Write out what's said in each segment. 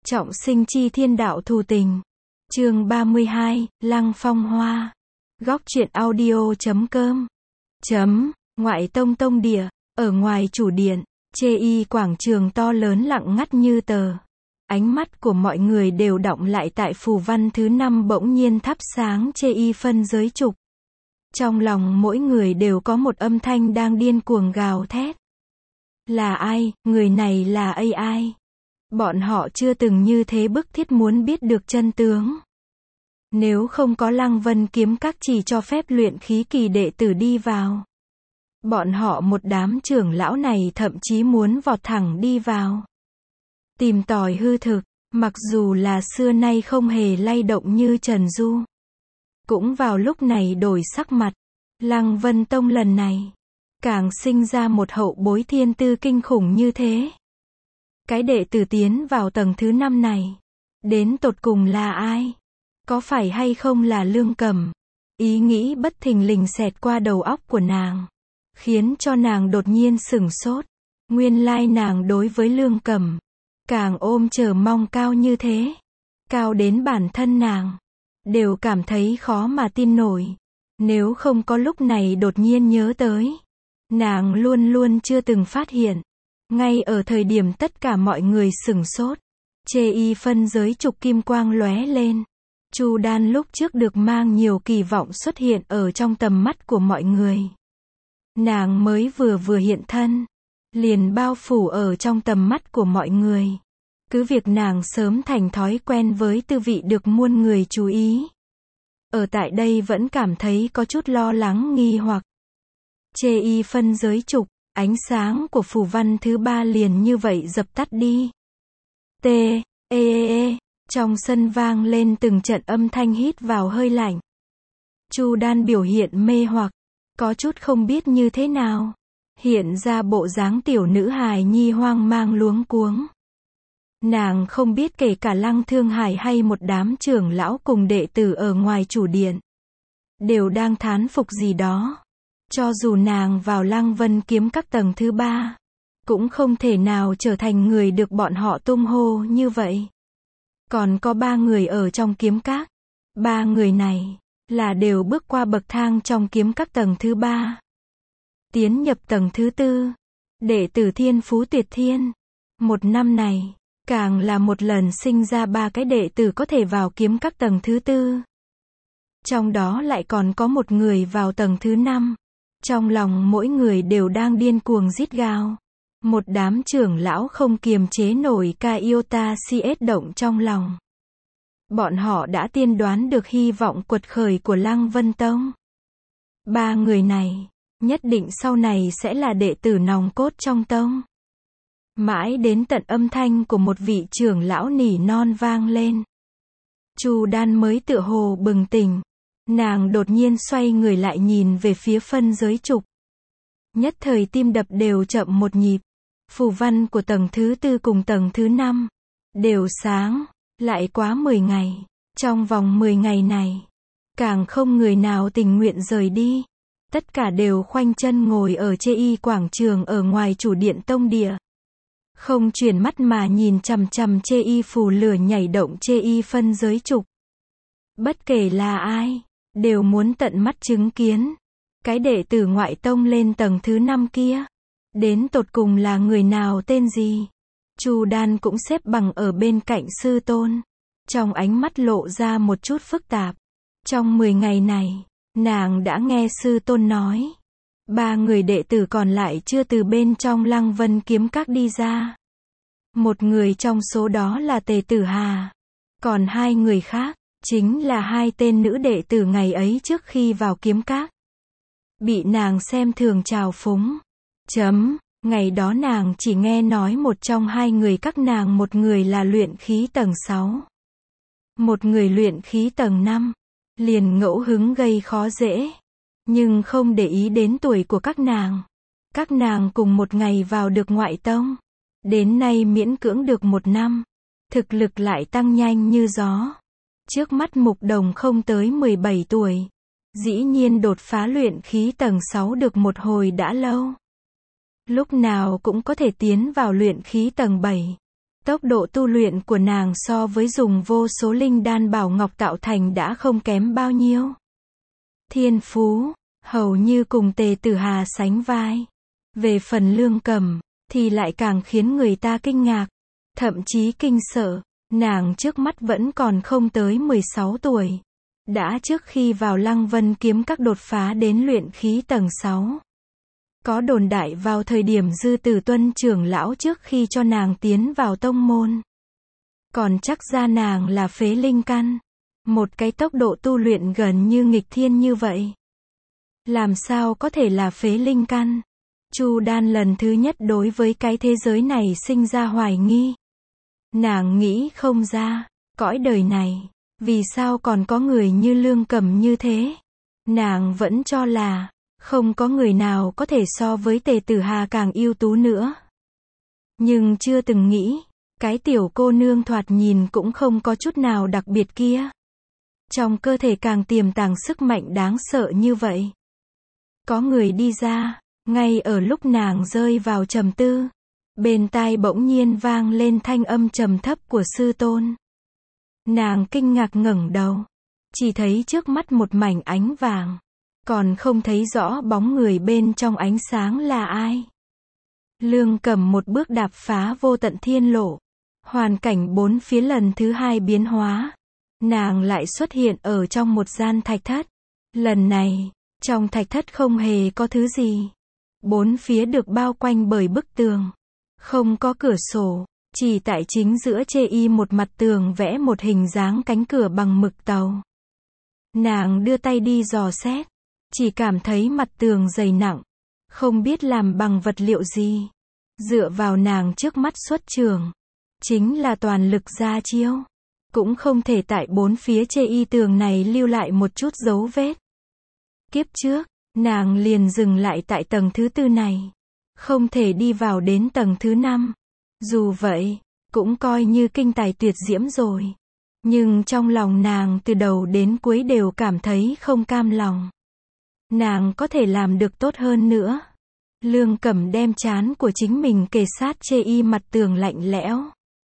Trọng sinh chi thiên đạo thù tình. Chương 32, Lăng Phong Hoa. Góc truyện audio.com. Ngoại tông tông địa, ở ngoài chủ điện, chê y quảng trường to lớn lặng ngắt như tờ. Ánh mắt của mọi người đều đọng lại tại phù văn thứ 5 bỗng nhiên thắp sáng chê y phân giới trục. Trong lòng mỗi người đều có một âm thanh đang điên cuồng gào thét. Là ai, người này là AI. Bọn họ chưa từng như thế bức thiết muốn biết được chân tướng. Nếu không có Lăng Vân kiếm các chỉ cho phép luyện khí kỳ đệ tử đi vào. Bọn họ một đám trưởng lão này thậm chí muốn vọt thẳng đi vào. Tìm tòi hư thực, mặc dù là xưa nay không hề lay động như Trần Du. Cũng vào lúc này đổi sắc mặt, Lăng Vân Tông lần này, càng sinh ra một hậu bối thiên tư kinh khủng như thế. Cái đệ tử tiến vào tầng thứ 5 này, đến tột cùng là ai? Có phải hay không là Lương Cẩm? Ý nghĩ bất thình lình xẹt qua đầu óc của nàng, khiến cho nàng đột nhiên sửng sốt. Nguyên lai nàng đối với Lương Cẩm, càng ôm chờ mong cao như thế. Cao đến bản thân nàng, đều cảm thấy khó mà tin nổi. Nếu không có lúc này đột nhiên nhớ tới, nàng luôn luôn chưa từng phát hiện. Ngay ở thời điểm tất cả mọi người sửng sốt, chê y phân giới trục kim quang lóe lên. Chu Đan lúc trước được mang nhiều kỳ vọng xuất hiện ở trong tầm mắt của mọi người. Nàng mới vừa hiện thân, liền bao phủ ở trong tầm mắt của mọi người. Cứ việc nàng sớm thành thói quen với tư vị được muôn người chú ý. Ở tại đây vẫn cảm thấy có chút lo lắng nghi hoặc. Chê y phân giới trục, ánh sáng của phù văn thứ 3 liền như vậy dập tắt đi. Trong sân vang lên từng trận âm thanh hít vào hơi lạnh. Chu Đan biểu hiện mê hoặc, có chút không biết như thế nào. Hiện ra bộ dáng tiểu nữ hài nhi hoang mang luống cuống. Nàng không biết kể cả Lăng Thương Hải hay một đám trưởng lão cùng đệ tử ở ngoài chủ điện, đều đang thán phục gì đó. Cho dù nàng vào Lăng Vân kiếm các tầng thứ 3, cũng không thể nào trở thành người được bọn họ tung hô như vậy. Còn có 3 người ở trong kiếm các. 3 người này, là đều bước qua bậc thang trong kiếm các tầng thứ 3. Tiến nhập tầng thứ 4. Đệ tử thiên phú tuyệt thiên. Một năm này, càng là một lần sinh ra 3 cái đệ tử có thể vào kiếm các tầng thứ 4. Trong đó lại còn có một người vào tầng thứ 5. Trong lòng mỗi người đều đang điên cuồng rít gào. Một đám trưởng lão không kiềm chế nổi Iota CS động trong lòng. Bọn họ đã tiên đoán được hy vọng quật khởi của Lăng Vân Tông. 3 người này, nhất định sau này sẽ là đệ tử nòng cốt trong tông. Mãi đến tận âm thanh của một vị trưởng lão nỉ non vang lên. Chu Đan mới tựa hồ bừng tỉnh. Nàng đột nhiên xoay người lại nhìn về phía phân giới trục. Nhất thời tim đập đều chậm một nhịp. Phù văn của tầng thứ 4 cùng tầng thứ 5 đều sáng. Lại quá 10 ngày. Trong vòng 10 ngày này, càng không người nào tình nguyện rời đi. Tất cả đều khoanh chân ngồi ở chê y quảng trường ở ngoài chủ điện tông địa. Không chuyển mắt mà nhìn chằm chằm chê y phù lửa nhảy động chê y phân giới trục. Bất kể là ai, đều muốn tận mắt chứng kiến. Cái đệ tử ngoại tông lên tầng thứ 5 kia, đến tột cùng là người nào tên gì? Chu Đan cũng xếp bằng ở bên cạnh sư tôn. Trong ánh mắt lộ ra một chút phức tạp. Trong 10 ngày này, nàng đã nghe sư tôn nói. 3 người đệ tử còn lại chưa từ bên trong Lăng Vân kiếm các đi ra. Một người trong số đó là Tề Tử Hà. Còn 2 người khác, chính là 2 tên nữ đệ tử ngày ấy trước khi vào kiếm các. Bị nàng xem thường trào phúng. Ngày đó nàng chỉ nghe nói một trong 2 người các nàng, một người là luyện khí tầng 6. Một người luyện khí tầng 5. Liền ngẫu hứng gây khó dễ. Nhưng không để ý đến tuổi của các nàng. Các nàng cùng một ngày vào được ngoại tông. Đến nay miễn cưỡng được 1 năm. Thực lực lại tăng nhanh như gió. Trước mắt Mục Đồng không tới 17 tuổi. Dĩ nhiên đột phá luyện khí tầng 6 được một hồi đã lâu. Lúc nào cũng có thể tiến vào luyện khí tầng 7. Tốc độ tu luyện của nàng so với dùng vô số linh đan bảo ngọc tạo thành đã không kém bao nhiêu. Thiên phú, hầu như cùng Tề Tử Hà sánh vai. Về phần Lương Cẩm, thì lại càng khiến người ta kinh ngạc, thậm chí kinh sợ. Nàng trước mắt vẫn còn không tới 16 tuổi. Đã trước khi vào Lăng Vân kiếm các đột phá đến luyện khí tầng 6. Có đồn đại vào thời điểm Dư Tử Tuân trưởng lão trước khi cho nàng tiến vào tông môn. Còn chắc ra nàng là phế linh căn. Một cái tốc độ tu luyện gần như nghịch thiên như vậy. Làm sao có thể là phế linh căn? Chu Đan lần thứ nhất đối với cái thế giới này sinh ra hoài nghi. Nàng nghĩ không ra, cõi đời này, vì sao còn có người như Lương Cẩm như thế? Nàng vẫn cho là, không có người nào có thể so với Tề Tử Hà càng ưu tú nữa. Nhưng chưa từng nghĩ, cái tiểu cô nương thoạt nhìn cũng không có chút nào đặc biệt kia. Trong cơ thể càng tiềm tàng sức mạnh đáng sợ như vậy. Có người đi ra, ngay ở lúc nàng rơi vào trầm tư. Bên tai bỗng nhiên vang lên thanh âm trầm thấp của sư tôn. Nàng kinh ngạc ngẩng đầu. Chỉ thấy trước mắt một mảnh ánh vàng. Còn không thấy rõ bóng người bên trong ánh sáng là ai. Lương Cẩm một bước đạp phá vô tận thiên lộ. Hoàn cảnh bốn phía lần thứ hai biến hóa. Nàng lại xuất hiện ở trong một gian thạch thất. Lần này, trong thạch thất không hề có thứ gì. Bốn phía được bao quanh bởi bức tường. Không có cửa sổ, chỉ tại chính giữa chê y một mặt tường vẽ một hình dáng cánh cửa bằng mực tàu. Nàng đưa tay đi dò xét, chỉ cảm thấy mặt tường dày nặng, không biết làm bằng vật liệu gì. Dựa vào nàng trước mắt xuất trường, chính là toàn lực ra chiêu. Cũng không thể tại bốn phía chê y tường này lưu lại một chút dấu vết. Kiếp trước, nàng liền dừng lại tại tầng thứ 4 này. Không thể đi vào đến tầng thứ 5. Dù vậy, cũng coi như kinh tài tuyệt diễm rồi. Nhưng trong lòng nàng từ đầu đến cuối đều cảm thấy không cam lòng. Nàng có thể làm được tốt hơn nữa. Lương Cẩm đem trán của chính mình kề sát chê y mặt tường lạnh lẽo.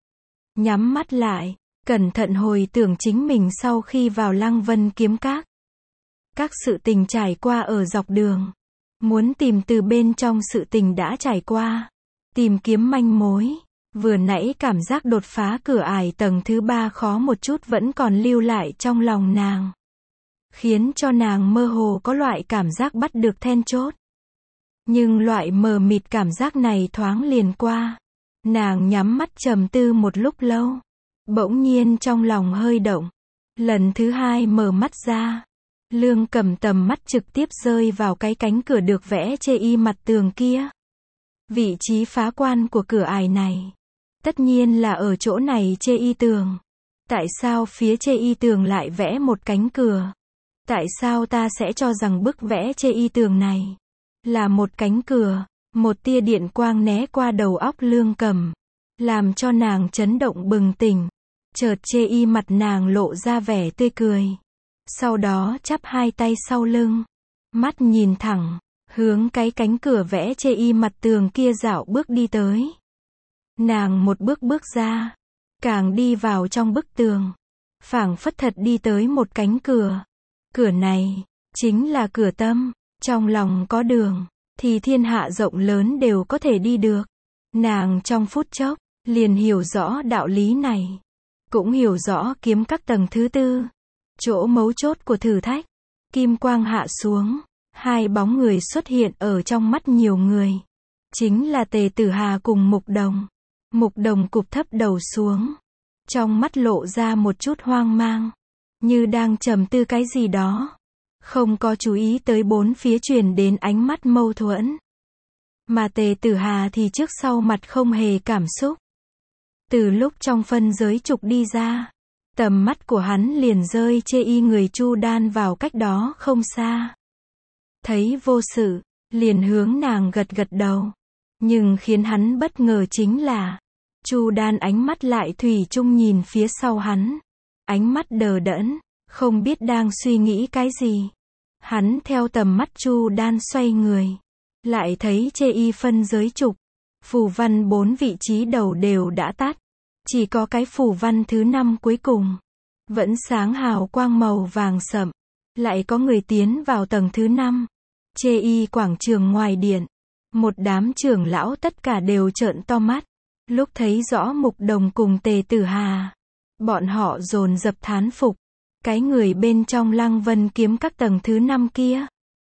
Nhắm mắt lại, cẩn thận hồi tưởng chính mình sau khi vào Lăng Vân kiếm các. Các sự tình trải qua ở dọc đường. Muốn tìm từ bên trong sự tình đã trải qua. Tìm kiếm manh mối. Vừa nãy cảm giác đột phá cửa ải tầng thứ 3 khó một chút vẫn còn lưu lại trong lòng nàng. Khiến cho nàng mơ hồ có loại cảm giác bắt được then chốt. Nhưng loại mờ mịt cảm giác này thoáng liền qua. Nàng nhắm mắt trầm tư một lúc lâu. Bỗng nhiên trong lòng hơi động. Lần thứ 2 mở mắt ra. Lương Cẩm tầm mắt trực tiếp rơi vào cái cánh cửa được vẽ chê y mặt tường kia. Vị trí phá quan của cửa ải này. Tất nhiên là ở chỗ này chê y tường. Tại sao phía chê y tường lại vẽ một cánh cửa? Tại sao ta sẽ cho rằng bức vẽ chê y tường này là một cánh cửa? Một tia điện quang né qua đầu óc Lương Cẩm, làm cho nàng chấn động bừng tỉnh. Chợt chê y mặt nàng lộ ra vẻ tươi cười. Sau đó chắp hai tay sau lưng, mắt nhìn thẳng, hướng cái cánh cửa vẽ chê y mặt tường kia dạo bước đi tới. Nàng một bước bước ra, càng đi vào trong bức tường, phảng phất thật đi tới một cánh cửa. Cửa này, chính là cửa tâm, trong lòng có đường, thì thiên hạ rộng lớn đều có thể đi được. Nàng trong phút chốc, liền hiểu rõ đạo lý này, cũng hiểu rõ kiếm các tầng thứ 4. Chỗ mấu chốt của thử thách, kim quang hạ xuống, hai bóng người xuất hiện ở trong mắt nhiều người. Chính là Tề Tử Hà cùng Mục Đồng. Mục Đồng cụp thấp đầu xuống, trong mắt lộ ra một chút hoang mang, như đang trầm tư cái gì đó, không có chú ý tới bốn phía truyền đến ánh mắt mâu thuẫn. Mà Tề Tử Hà thì trước sau mặt không hề cảm xúc. Từ lúc trong phân giới trục đi ra, tầm mắt của hắn liền rơi chê y người Chu Đan vào cách đó không xa. Thấy vô sự, liền hướng nàng gật gật đầu. Nhưng khiến hắn bất ngờ chính là, Chu Đan ánh mắt lại thủy chung nhìn phía sau hắn. Ánh mắt đờ đẫn, không biết đang suy nghĩ cái gì. Hắn theo tầm mắt Chu Đan xoay người, lại thấy chê y phân giới trục, phù văn 4 vị trí đầu đều đã tắt. Chỉ có cái phù văn thứ 5 cuối cùng, vẫn sáng hào quang màu vàng sậm. Lại có người tiến vào tầng thứ 5. Chê y quảng trường ngoài điện. Một đám trưởng lão tất cả đều trợn to mắt. Lúc thấy rõ Mục Đồng cùng Tề Tử Hà, bọn họ dồn dập thán phục. Cái người bên trong Lăng Vân kiếm các tầng thứ 5 kia,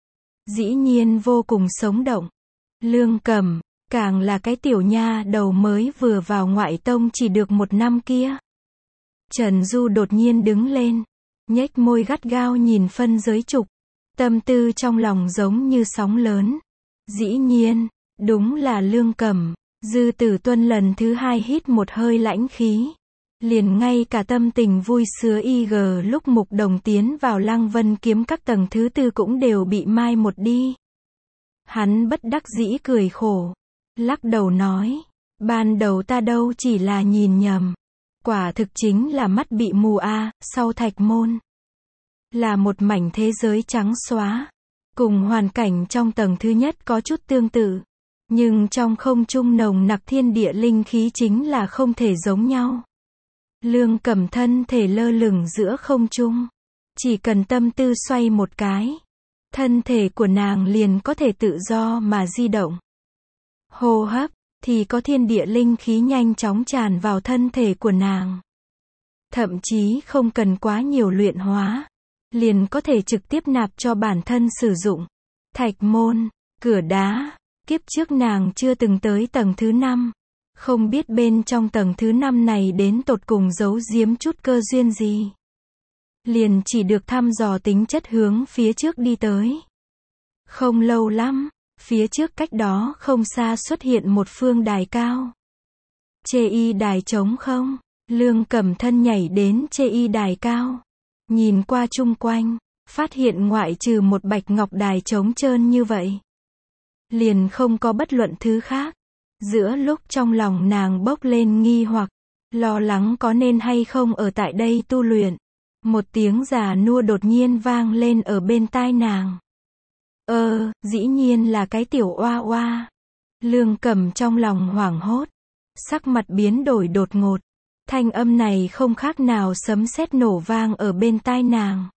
dĩ nhiên vô cùng sống động. Lương Cẩm, càng là cái tiểu nha đầu mới vừa vào ngoại tông chỉ được 1 năm kia. Trần Du đột nhiên đứng lên, nhếch môi gắt gao nhìn phân giới trục. Tâm tư trong lòng giống như sóng lớn. Dĩ nhiên, đúng là Lương Cẩm. Dư Tử Tuân lần thứ 2 hít một hơi lãnh khí. Liền ngay cả tâm tình vui sướng lúc Mục Đồng tiến vào Lăng Vân kiếm các tầng thứ 4 cũng đều bị mai một đi. Hắn bất đắc dĩ cười khổ, lắc đầu nói, ban đầu ta đâu chỉ là nhìn nhầm, quả thực chính là mắt bị mù a. Sau Thạch Môn là một mảnh thế giới trắng xóa, cùng hoàn cảnh trong tầng thứ nhất có chút tương tự, nhưng trong không trung nồng nặc thiên địa linh khí chính là không thể giống nhau. Lương Cẩm thân thể lơ lửng giữa không trung, chỉ cần tâm tư xoay một cái, thân thể của nàng liền có thể tự do mà di động. Hô hấp, thì có thiên địa linh khí nhanh chóng tràn vào thân thể của nàng. Thậm chí không cần quá nhiều luyện hóa, liền có thể trực tiếp nạp cho bản thân sử dụng. Thạch Môn, cửa đá, kiếp trước nàng chưa từng tới tầng thứ 5. Không biết bên trong tầng thứ 5 này đến tột cùng giấu giếm chút cơ duyên gì. Liền chỉ được thăm dò tính chất hướng phía trước đi tới. Không lâu lắm, phía trước cách đó không xa xuất hiện một phương đài cao. Chê y đài trống không, Lương Cẩm thân nhảy đến chê y đài cao. Nhìn qua chung quanh, phát hiện ngoại trừ một bạch ngọc đài trống trơn như vậy, liền không có bất luận thứ khác. Giữa lúc trong lòng nàng bốc lên nghi hoặc, lo lắng có nên hay không ở tại đây tu luyện, một tiếng già nua đột nhiên vang lên ở bên tai nàng. Dĩ nhiên là cái tiểu oa oa. Lương Cẩm trong lòng hoảng hốt, sắc mặt biến đổi đột ngột. Thanh âm này không khác nào sấm sét nổ vang ở bên tai nàng.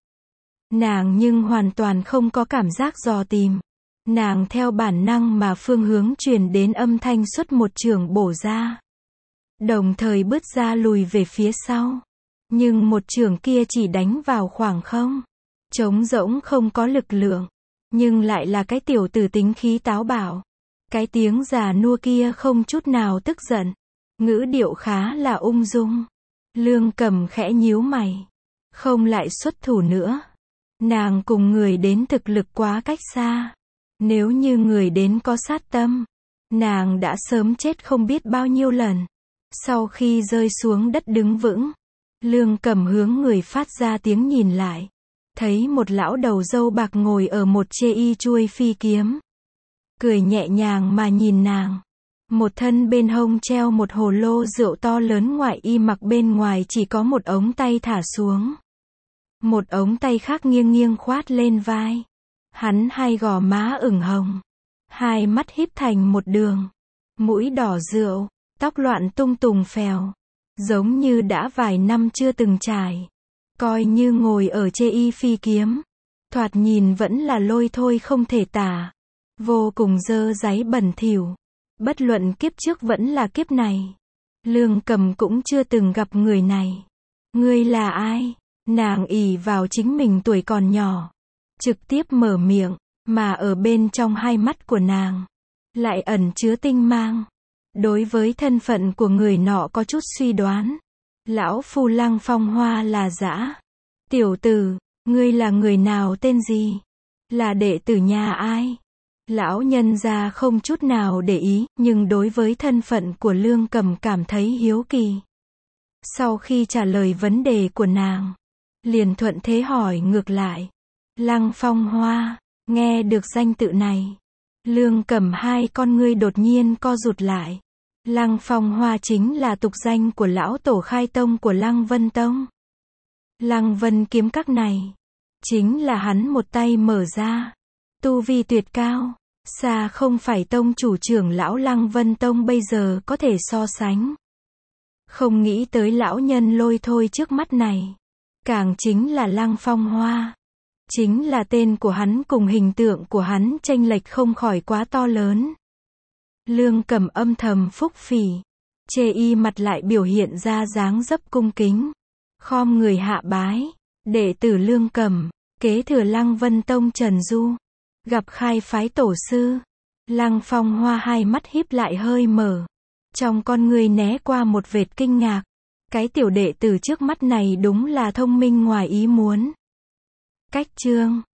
Nàng nhưng hoàn toàn không có cảm giác dò tìm. Nàng theo bản năng mà phương hướng truyền đến âm thanh xuất một chưởng bổ ra. Đồng thời bước ra lùi về phía sau. Nhưng một chưởng kia chỉ đánh vào khoảng không. Trống rỗng không có lực lượng. Nhưng lại là cái tiểu tử tính khí táo bạo. Cái tiếng già nua kia không chút nào tức giận. Ngữ điệu khá là ung dung. Lương Cẩm khẽ nhíu mày. Không lại xuất thủ nữa. Nàng cùng người đến thực lực quá cách xa. Nếu như người đến có sát tâm, nàng đã sớm chết không biết bao nhiêu lần. Sau khi rơi xuống đất đứng vững, Lương Cẩm hướng người phát ra tiếng nhìn lại. Thấy một lão đầu râu bạc ngồi ở một chê y chuôi phi kiếm. Cười nhẹ nhàng mà nhìn nàng. Một thân bên hông treo một hồ lô rượu to lớn, ngoại y mặc bên ngoài chỉ có một ống tay thả xuống. Một ống tay khác nghiêng nghiêng khoát lên vai. Hắn hai gò má ửng hồng, hai mắt híp thành một đường, mũi đỏ rượu, tóc loạn tung tùng phèo, giống như đã vài năm chưa từng trải. Coi như ngồi ở chê y phi kiếm, thoạt nhìn vẫn là lôi thôi không thể tả, vô cùng dơ dáy bẩn thỉu. Bất luận kiếp trước vẫn là kiếp này, Lương Cẩm cũng chưa từng gặp người này. Ngươi là ai? Nàng ỷ vào chính mình tuổi còn nhỏ, trực tiếp mở miệng, mà ở bên trong hai mắt của nàng lại ẩn chứa tinh mang. Đối với thân phận của người nọ có chút suy đoán. Lão phu Lăng Phong Hoa là dã. Tiểu tử, ngươi là người nào, tên gì? Là đệ tử nhà ai? Lão nhân gia không chút nào để ý, nhưng đối với thân phận của Lương Cẩm cảm thấy hiếu kỳ. Sau khi trả lời vấn đề của nàng, liền thuận thế hỏi ngược lại. Lăng Phong Hoa, nghe được danh tự này, Lương Cẩm hai con ngươi đột nhiên co rụt lại. Lăng Phong Hoa chính là tục danh của lão tổ khai tông của Lăng Vân Tông. Lăng Vân kiếm các này, chính là hắn một tay mở ra. Tu vi tuyệt cao, xa không phải tông chủ trưởng lão Lăng Vân Tông bây giờ có thể so sánh. Không nghĩ tới lão nhân lôi thôi trước mắt này. Càng chính là Lăng Phong Hoa. Chính là tên của hắn cùng hình tượng của hắn chênh lệch không khỏi quá to lớn. Lương Cầm âm thầm phúc phỉ. Chê y mặt lại biểu hiện ra dáng dấp cung kính. Khom người hạ bái. Đệ tử Lương Cầm, kế thừa Lăng Vân Tông Trần Du. Gặp khai phái tổ sư. Lăng Phong Hoa hai mắt híp lại hơi mở. Trong con người né qua một vệt kinh ngạc. Cái tiểu đệ tử trước mắt này đúng là thông minh ngoài ý muốn. Cách chương